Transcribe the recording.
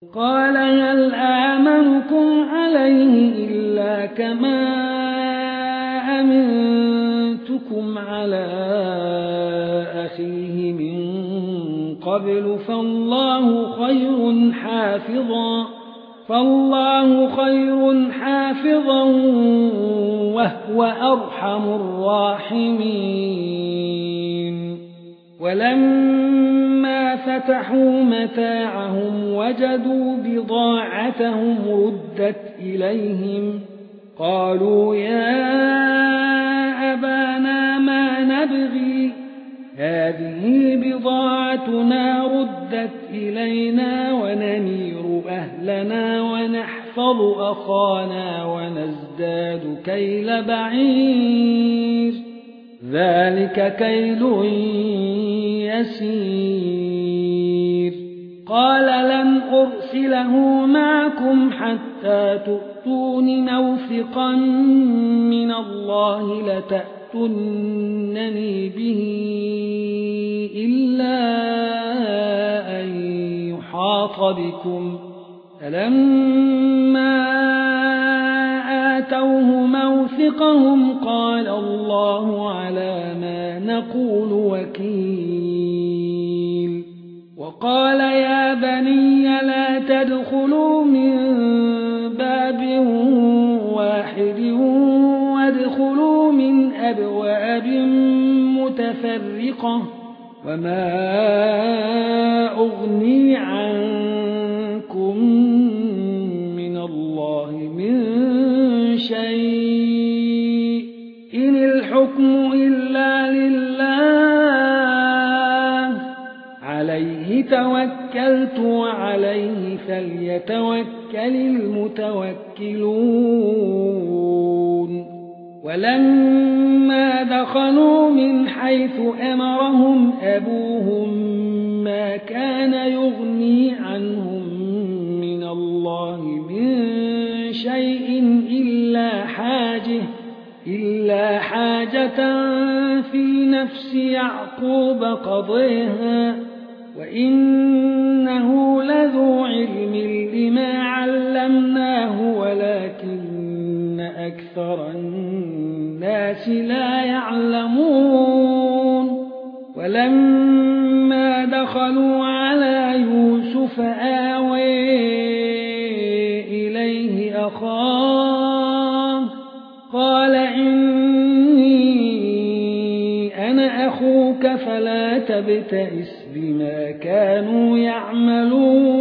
قال هل آمنكم عليه إلا كما أمنتكم على أخيه من قبل فالله خير حافظا وهو أرحم الراحمين. ولما فتحوا متاعهم وجدوا بضاعتهم ردت إليهم قالوا يا أبانا ما نبغي هذه بضاعتنا ردت إلينا ونمير أهلنا ونحفظ أخانا ونزداد كيل بعير ذلك كيل يسير. قال لن أرسله معكم حتى تؤتون موثقا من الله لتأتونني به إلا أن يحاط بكم. فلما آتوه موثقهم قال الله على ما نقول وكيل. وقال يا بني لا تدخلوا من باب واحد وادخلوا من أبواب متفرقة وما أغني عنكم من الله من شيء إن الحكم إلا لله عليه توكلت وعليه فليتوكل المتوكلون. ولما دخلوا من حيث أمرهم أبوهم ما كان يغني عنهم من الله من شيء إلا حاجة في نفس يعقوب قضيها وإنه لذو علم لما علمناه ولكن أكثر الناس لا يعلمون. ولما دخلوا على يوسف آوى إليه أخاه قال إني أنا أخوك فلا تبتئس بما كانوا يعملون.